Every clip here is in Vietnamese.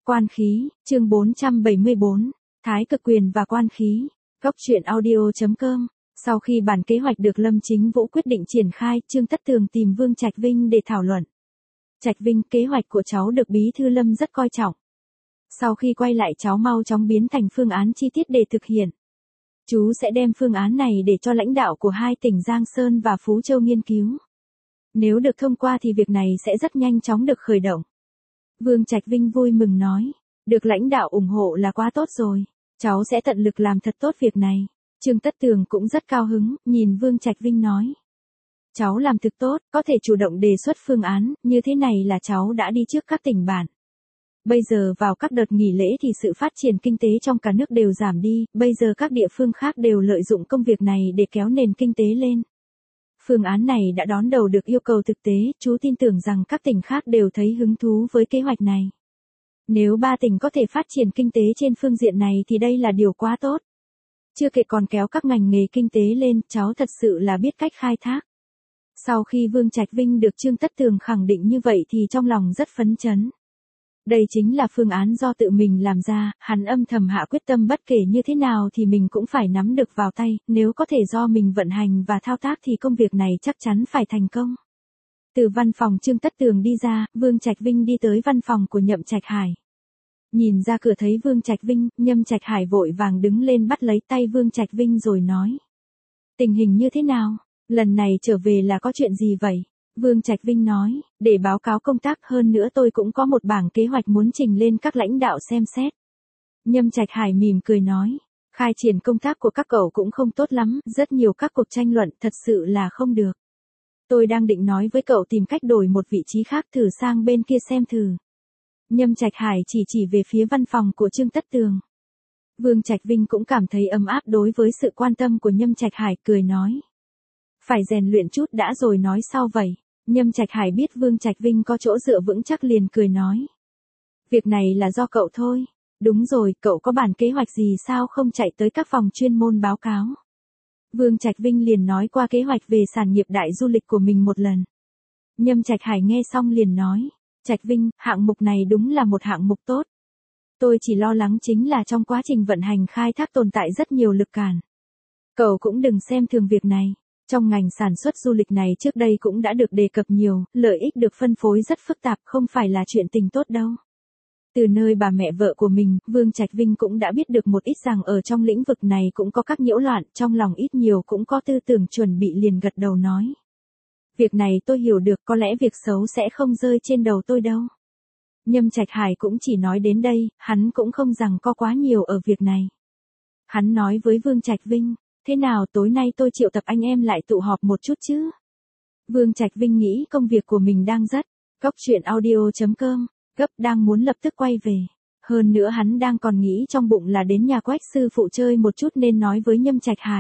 Quan khí, chương 474, Thái cực quyền và quan khí. Góc truyện audio.com. Sau khi bản kế hoạch được Lâm Chính Vũ quyết định triển khai, Trương Tất Tường tìm Vương Trạch Vinh để thảo luận. Trạch Vinh, kế hoạch của cháu được Bí thư Lâm rất coi trọng. Sau khi quay lại cháu mau chóng biến thành phương án chi tiết để thực hiện. Chú sẽ đem phương án này để cho lãnh đạo của hai tỉnh Giang Sơn và Phú Châu nghiên cứu. Nếu được thông qua thì việc này sẽ rất nhanh chóng được khởi động. Vương Trạch Vinh vui mừng nói, được lãnh đạo ủng hộ là quá tốt rồi, cháu sẽ tận lực làm thật tốt việc này. Trương Tất Tường cũng rất cao hứng, nhìn Vương Trạch Vinh nói. Cháu làm thực tốt, có thể chủ động đề xuất phương án, như thế này là cháu đã đi trước các tỉnh bản. Bây giờ vào các đợt nghỉ lễ thì sự phát triển kinh tế trong cả nước đều giảm đi, bây giờ các địa phương khác đều lợi dụng công việc này để kéo nền kinh tế lên. Phương án này đã đón đầu được yêu cầu thực tế, chú tin tưởng rằng các tỉnh khác đều thấy hứng thú với kế hoạch này. Nếu ba tỉnh có thể phát triển kinh tế trên phương diện này thì đây là điều quá tốt. Chưa kể còn kéo các ngành nghề kinh tế lên, cháu thật sự là biết cách khai thác. Sau khi Vương Trạch Vinh được Trương Tất Tường khẳng định như vậy thì trong lòng rất phấn chấn. Đây chính là phương án do tự mình làm ra, hắn âm thầm hạ quyết tâm bất kể như thế nào thì mình cũng phải nắm được vào tay, nếu có thể do mình vận hành và thao tác thì công việc này chắc chắn phải thành công. Từ văn phòng Trương Tất Tường đi ra, Vương Trạch Vinh đi tới văn phòng của Nhậm Trạch Hải. Nhìn ra cửa thấy Vương Trạch Vinh, Nhậm Trạch Hải vội vàng đứng lên bắt lấy tay Vương Trạch Vinh rồi nói. Tình hình như thế nào? Lần này trở về là có chuyện gì vậy? Vương Trạch Vinh nói, để báo cáo công tác hơn nữa tôi cũng có một bảng kế hoạch muốn trình lên các lãnh đạo xem xét. Nhậm Trạch Hải mỉm cười nói, khai triển công tác của các cậu cũng không tốt lắm, rất nhiều các cuộc tranh luận thật sự là không được. Tôi đang định nói với cậu tìm cách đổi một vị trí khác thử sang bên kia xem thử. Nhậm Trạch Hải chỉ về phía văn phòng của Trương Tất Tường. Vương Trạch Vinh cũng cảm thấy ấm áp đối với sự quan tâm của Nhậm Trạch Hải, cười nói. Phải rèn luyện chút đã rồi nói sau vậy. Nhậm Trạch Hải biết Vương Trạch Vinh có chỗ dựa vững chắc liền cười nói. Việc này là do cậu thôi. Đúng rồi, cậu có bản kế hoạch gì sao không chạy tới các phòng chuyên môn báo cáo. Vương Trạch Vinh liền nói qua kế hoạch về sản nghiệp đại du lịch của mình một lần. Nhậm Trạch Hải nghe xong liền nói. Trạch Vinh, hạng mục này đúng là một hạng mục tốt. Tôi chỉ lo lắng chính là trong quá trình vận hành khai thác tồn tại rất nhiều lực cản. Cậu cũng đừng xem thường việc này. Trong ngành sản xuất du lịch này trước đây cũng đã được đề cập nhiều, lợi ích được phân phối rất phức tạp, không phải là chuyện tình tốt đâu. Từ nơi bà mẹ vợ của mình, Vương Trạch Vinh cũng đã biết được một ít rằng ở trong lĩnh vực này cũng có các nhiễu loạn, trong lòng ít nhiều cũng có tư tưởng chuẩn bị liền gật đầu nói. Việc này tôi hiểu được, có lẽ việc xấu sẽ không rơi trên đầu tôi đâu. Nhậm Trạch Hải cũng chỉ nói đến đây, hắn cũng không rằng có quá nhiều ở việc này. Hắn nói với Vương Trạch Vinh. Thế nào tối nay tôi triệu tập anh em lại tụ họp một chút chứ? Vương Trạch Vinh nghĩ công việc của mình đang rất, góc truyện audio.com, gấp đang muốn lập tức quay về. Hơn nữa hắn đang còn nghĩ trong bụng là đến nhà Quách sư phụ chơi một chút nên nói với Nhậm Trạch Hải.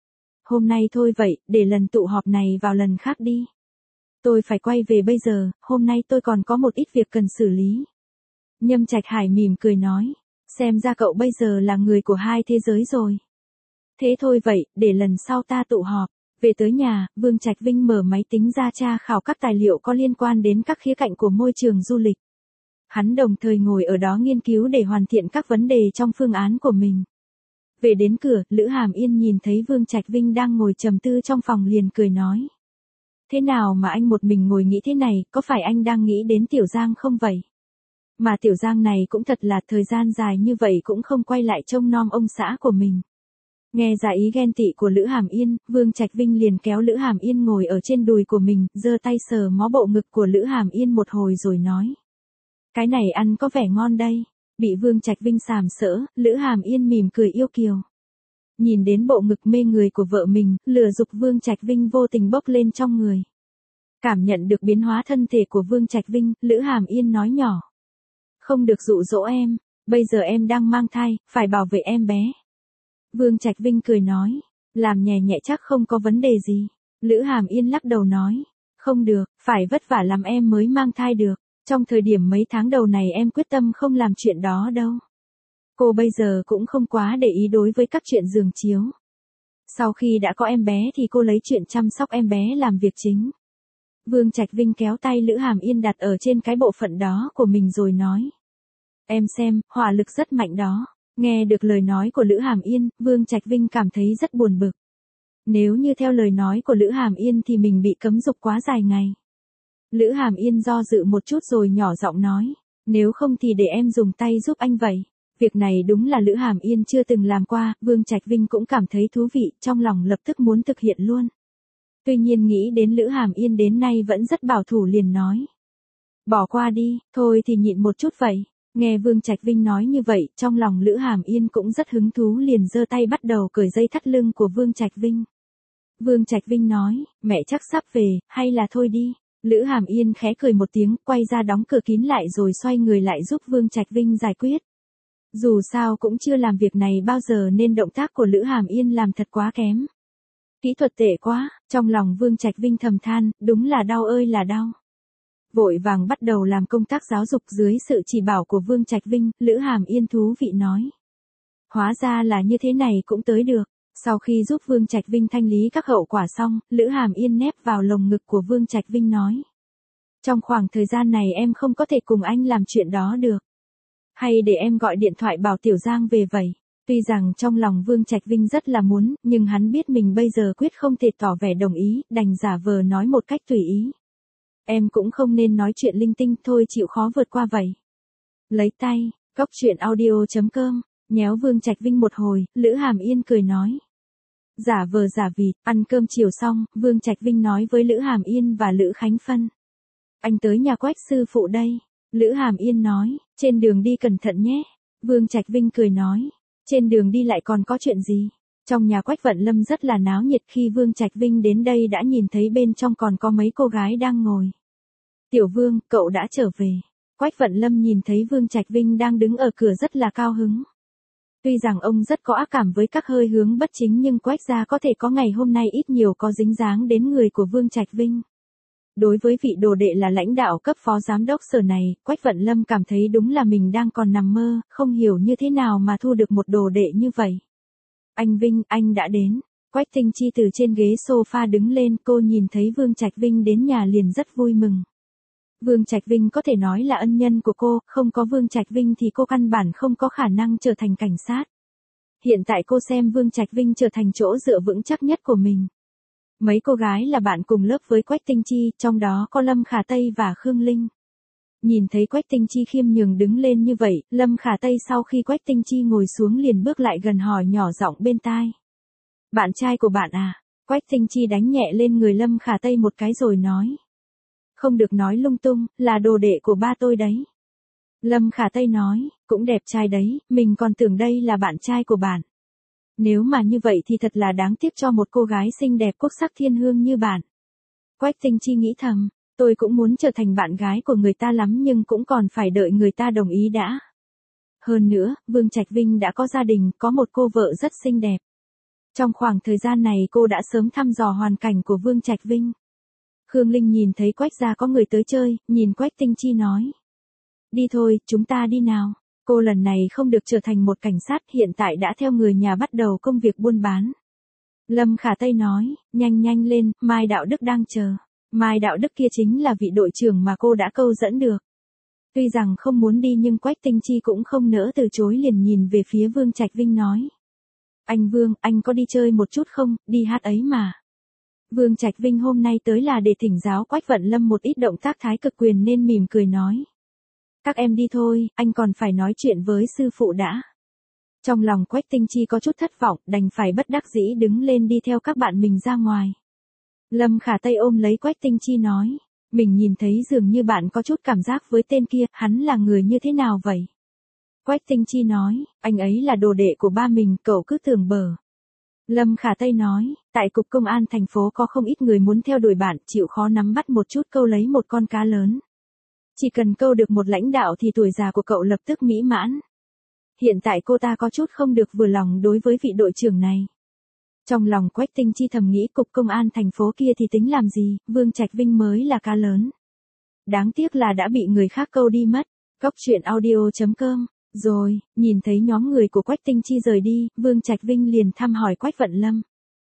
Hôm nay thôi vậy, để lần tụ họp này vào lần khác đi. Tôi phải quay về bây giờ, hôm nay tôi còn có một ít việc cần xử lý. Nhậm Trạch Hải mỉm cười nói, xem ra cậu bây giờ là người của hai thế giới rồi. Thế thôi vậy, để lần sau ta tụ họp. Về tới nhà, Vương Trạch Vinh mở máy tính ra tra khảo các tài liệu có liên quan đến các khía cạnh của môi trường du lịch. Hắn đồng thời ngồi ở đó nghiên cứu để hoàn thiện các vấn đề trong phương án của mình. Về đến cửa, Lữ Hàm Yên nhìn thấy Vương Trạch Vinh đang ngồi trầm tư trong phòng liền cười nói. Thế nào mà anh một mình ngồi nghĩ thế này, có phải anh đang nghĩ đến Tiểu Giang không vậy? Mà Tiểu Giang này cũng thật là thời gian dài như vậy cũng không quay lại trông nom ông xã của mình. Nghe ra ý ghen tị của Lữ Hàm Yên, Vương Trạch Vinh liền kéo Lữ Hàm Yên ngồi ở trên đùi của mình, giơ tay sờ mó bộ ngực của Lữ Hàm Yên một hồi rồi nói. Cái này ăn có vẻ ngon đây. Bị Vương Trạch Vinh sàm sỡ, Lữ Hàm Yên mỉm cười yêu kiều. Nhìn đến bộ ngực mê người của vợ mình, lửa dục Vương Trạch Vinh vô tình bốc lên trong người. Cảm nhận được biến hóa thân thể của Vương Trạch Vinh, Lữ Hàm Yên nói nhỏ. Không được dụ dỗ em, bây giờ em đang mang thai, phải bảo vệ em bé. Vương Trạch Vinh cười nói, làm nhẹ nhẹ chắc không có vấn đề gì. Lữ Hàm Yên lắc đầu nói, không được, phải vất vả lắm em mới mang thai được. Trong thời điểm mấy tháng đầu này em quyết tâm không làm chuyện đó đâu. Cô bây giờ cũng không quá để ý đối với các chuyện giường chiếu. Sau khi đã có em bé thì cô lấy chuyện chăm sóc em bé làm việc chính. Vương Trạch Vinh kéo tay Lữ Hàm Yên đặt ở trên cái bộ phận đó của mình rồi nói. Em xem, hỏa lực rất mạnh đó. Nghe được lời nói của Lữ Hàm Yên, Vương Trạch Vinh cảm thấy rất buồn bực. Nếu như theo lời nói của Lữ Hàm Yên thì mình bị cấm dục quá dài ngày. Lữ Hàm Yên do dự một chút rồi nhỏ giọng nói, nếu không thì để em dùng tay giúp anh vậy. Việc này đúng là Lữ Hàm Yên chưa từng làm qua, Vương Trạch Vinh cũng cảm thấy thú vị, trong lòng lập tức muốn thực hiện luôn. Tuy nhiên nghĩ đến Lữ Hàm Yên đến nay vẫn rất bảo thủ liền nói. Bỏ qua đi, thôi thì nhịn một chút vậy. Nghe Vương Trạch Vinh nói như vậy, trong lòng Lữ Hàm Yên cũng rất hứng thú liền giơ tay bắt đầu cởi dây thắt lưng của Vương Trạch Vinh. Vương Trạch Vinh nói, mẹ chắc sắp về, hay là thôi đi. Lữ Hàm Yên khẽ cười một tiếng, quay ra đóng cửa kín lại rồi xoay người lại giúp Vương Trạch Vinh giải quyết. Dù sao cũng chưa làm việc này bao giờ nên động tác của Lữ Hàm Yên làm thật quá kém. Kỹ thuật tệ quá, trong lòng Vương Trạch Vinh thầm than, đúng là đau ơi là đau. Vội vàng bắt đầu làm công tác giáo dục dưới sự chỉ bảo của Vương Trạch Vinh, Lữ Hàm Yên thú vị nói. Hóa ra là như thế này cũng tới được. Sau khi giúp Vương Trạch Vinh thanh lý các hậu quả xong, Lữ Hàm Yên nép vào lồng ngực của Vương Trạch Vinh nói. Trong khoảng thời gian này em không có thể cùng anh làm chuyện đó được. Hay để em gọi điện thoại bảo Tiểu Giang về vậy. Tuy rằng trong lòng Vương Trạch Vinh rất là muốn, nhưng hắn biết mình bây giờ quyết không thể tỏ vẻ đồng ý, đành giả vờ nói một cách tùy ý. Em cũng không nên nói chuyện linh tinh thôi, chịu khó vượt qua vậy. Lấy tay, cóc truyện audio.com, nhéo Vương Trạch Vinh một hồi, Lữ Hàm Yên cười nói. Giả vờ giả vịt, ăn cơm chiều xong, Vương Trạch Vinh nói với Lữ Hàm Yên và Lữ Khánh Phân. Anh tới nhà Quách sư phụ đây. Lữ Hàm Yên nói, trên đường đi cẩn thận nhé. Vương Trạch Vinh cười nói, trên đường đi lại còn có chuyện gì? Trong nhà Quách Vận Lâm rất là náo nhiệt, khi Vương Trạch Vinh đến đây đã nhìn thấy bên trong còn có mấy cô gái đang ngồi. Tiểu Vương, cậu đã trở về. Quách Vận Lâm nhìn thấy Vương Trạch Vinh đang đứng ở cửa rất là cao hứng. Tuy rằng ông rất có ác cảm với các hơi hướng bất chính nhưng Quách gia có thể có ngày hôm nay ít nhiều có dính dáng đến người của Vương Trạch Vinh. Đối với vị đồ đệ là lãnh đạo cấp phó giám đốc sở này, Quách Vận Lâm cảm thấy đúng là mình đang còn nằm mơ, không hiểu như thế nào mà thu được một đồ đệ như vậy. Anh Vinh, anh đã đến. Quách Tinh Chi từ trên ghế sofa đứng lên, cô nhìn thấy Vương Trạch Vinh đến nhà liền rất vui mừng. Vương Trạch Vinh có thể nói là ân nhân của cô, không có Vương Trạch Vinh thì cô căn bản không có khả năng trở thành cảnh sát. Hiện tại cô xem Vương Trạch Vinh trở thành chỗ dựa vững chắc nhất của mình. Mấy cô gái là bạn cùng lớp với Quách Tinh Chi, trong đó có Lâm Khả Tây và Khương Linh. Nhìn thấy Quách Tinh Chi khiêm nhường đứng lên như vậy, Lâm Khả Tây sau khi Quách Tinh Chi ngồi xuống liền bước lại gần hỏi nhỏ giọng bên tai. Bạn trai của bạn à? Quách Tinh Chi đánh nhẹ lên người Lâm Khả Tây một cái rồi nói. Không được nói lung tung, là đồ đệ của ba tôi đấy. Lâm Khả Tây nói, cũng đẹp trai đấy, mình còn tưởng đây là bạn trai của bạn. Nếu mà như vậy thì thật là đáng tiếc cho một cô gái xinh đẹp quốc sắc thiên hương như bạn. Quách Tinh Chi nghĩ thầm, tôi cũng muốn trở thành bạn gái của người ta lắm nhưng cũng còn phải đợi người ta đồng ý đã. Hơn nữa, Vương Trạch Vinh đã có gia đình, có một cô vợ rất xinh đẹp. Trong khoảng thời gian này cô đã sớm thăm dò hoàn cảnh của Vương Trạch Vinh. Khương Linh nhìn thấy Quách gia có người tới chơi, nhìn Quách Tinh Chi nói. Đi thôi, chúng ta đi nào. Cô lần này không được trở thành một cảnh sát, hiện tại đã theo người nhà bắt đầu công việc buôn bán. Lâm Khả Tây nói, nhanh nhanh lên, Mai Đạo Đức đang chờ. Mai Đạo Đức kia chính là vị đội trưởng mà cô đã câu dẫn được. Tuy rằng không muốn đi nhưng Quách Tinh Chi cũng không nỡ từ chối liền nhìn về phía Vương Trạch Vinh nói. Anh Vương, anh có đi chơi một chút không, đi hát ấy mà. Vương Trạch Vinh hôm nay tới là để thỉnh giáo Quách Vận Lâm một ít động tác thái cực quyền nên mỉm cười nói. Các em đi thôi, anh còn phải nói chuyện với sư phụ đã. Trong lòng Quách Tinh Chi có chút thất vọng, đành phải bất đắc dĩ đứng lên đi theo các bạn mình ra ngoài. Lâm Khả Tây ôm lấy Quách Tinh Chi nói, mình nhìn thấy dường như bạn có chút cảm giác với tên kia, hắn là người như thế nào vậy? Quách Tinh Chi nói, anh ấy là đồ đệ của ba mình, cậu cứ tưởng bờ. Lâm Khả Tây nói, tại cục công an thành phố có không ít người muốn theo đuổi bạn, chịu khó nắm bắt một chút câu lấy một con cá lớn. Chỉ cần câu được một lãnh đạo thì tuổi già của cậu lập tức mỹ mãn. Hiện tại cô ta có chút không được vừa lòng đối với vị đội trưởng này. Trong lòng Quách Tinh Chi thầm nghĩ cục công an thành phố kia thì tính làm gì, Vương Trạch Vinh mới là cá lớn. Đáng tiếc là đã bị người khác câu đi mất. Cóc truyện audio.com. Rồi, nhìn thấy nhóm người của Quách Tinh Chi rời đi, Vương Trạch Vinh liền thăm hỏi Quách Vận Lâm.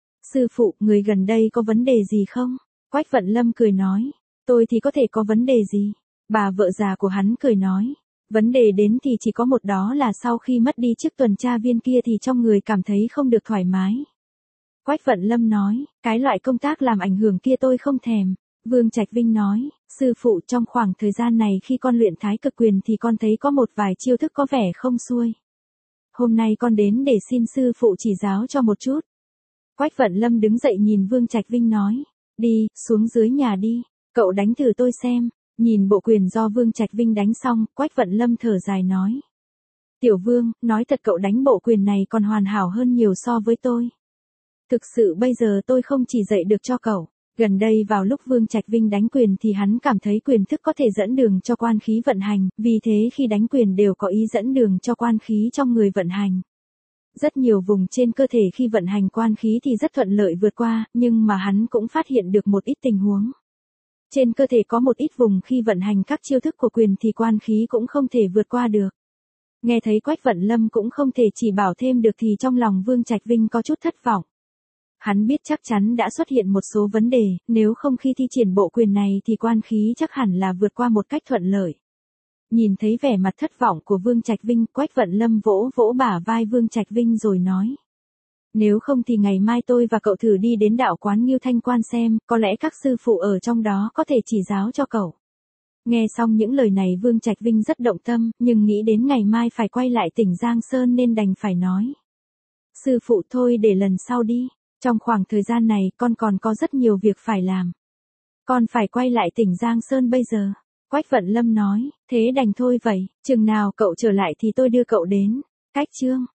Sư phụ, người gần đây có vấn đề gì không? Quách Vận Lâm cười nói, tôi thì có thể có vấn đề gì? Bà vợ già của hắn cười nói, Vấn đề đến thì chỉ có một, đó là sau khi mất đi chức tuần tra viên kia thì trong người cảm thấy không được thoải mái. Quách Vận Lâm nói, cái loại công tác làm ảnh hưởng kia tôi không thèm. Vương Trạch Vinh nói, sư phụ, trong khoảng thời gian này khi con luyện thái cực quyền thì con thấy có một vài chiêu thức có vẻ không xuôi. Hôm nay con đến để xin sư phụ chỉ giáo cho một chút. Quách Vận Lâm đứng dậy nhìn Vương Trạch Vinh nói, đi, xuống dưới nhà đi, cậu đánh thử tôi xem. Nhìn bộ quyền do Vương Trạch Vinh đánh xong, Quách Vận Lâm thở dài nói. Tiểu Vương, nói thật cậu đánh bộ quyền này còn hoàn hảo hơn nhiều so với tôi. Thực sự bây giờ tôi không chỉ dạy được cho cậu. Gần đây vào lúc Vương Trạch Vinh đánh quyền thì hắn cảm thấy quyền thức có thể dẫn đường cho quan khí vận hành, vì thế khi đánh quyền đều có ý dẫn đường cho quan khí trong người vận hành. Rất nhiều vùng trên cơ thể khi vận hành quan khí thì rất thuận lợi vượt qua, nhưng mà hắn cũng phát hiện được một ít tình huống. Trên cơ thể có một ít vùng khi vận hành các chiêu thức của quyền thì quan khí cũng không thể vượt qua được. Nghe thấy Quách Vận Lâm cũng không thể chỉ bảo thêm được thì trong lòng Vương Trạch Vinh có chút thất vọng. Hắn biết chắc chắn đã xuất hiện một số vấn đề, nếu không khi thi triển bộ quyền này thì quan khí chắc hẳn là vượt qua một cách thuận lợi. Nhìn thấy vẻ mặt thất vọng của Vương Trạch Vinh, Quách Vận Lâm vỗ vỗ bả vai Vương Trạch Vinh rồi nói. Nếu không thì ngày mai tôi và cậu thử đi đến đạo quán Ngưu Thanh Quan xem, có lẽ các sư phụ ở trong đó có thể chỉ giáo cho cậu. Nghe xong những lời này Vương Trạch Vinh rất động tâm, nhưng nghĩ đến ngày mai phải quay lại tỉnh Giang Sơn nên đành phải nói. Sư phụ thôi để lần sau đi, trong khoảng thời gian này con còn có rất nhiều việc phải làm. Con phải quay lại tỉnh Giang Sơn bây giờ. Quách Vận Lâm nói, thế đành thôi vậy, chừng nào cậu trở lại thì tôi đưa cậu đến. Cách chương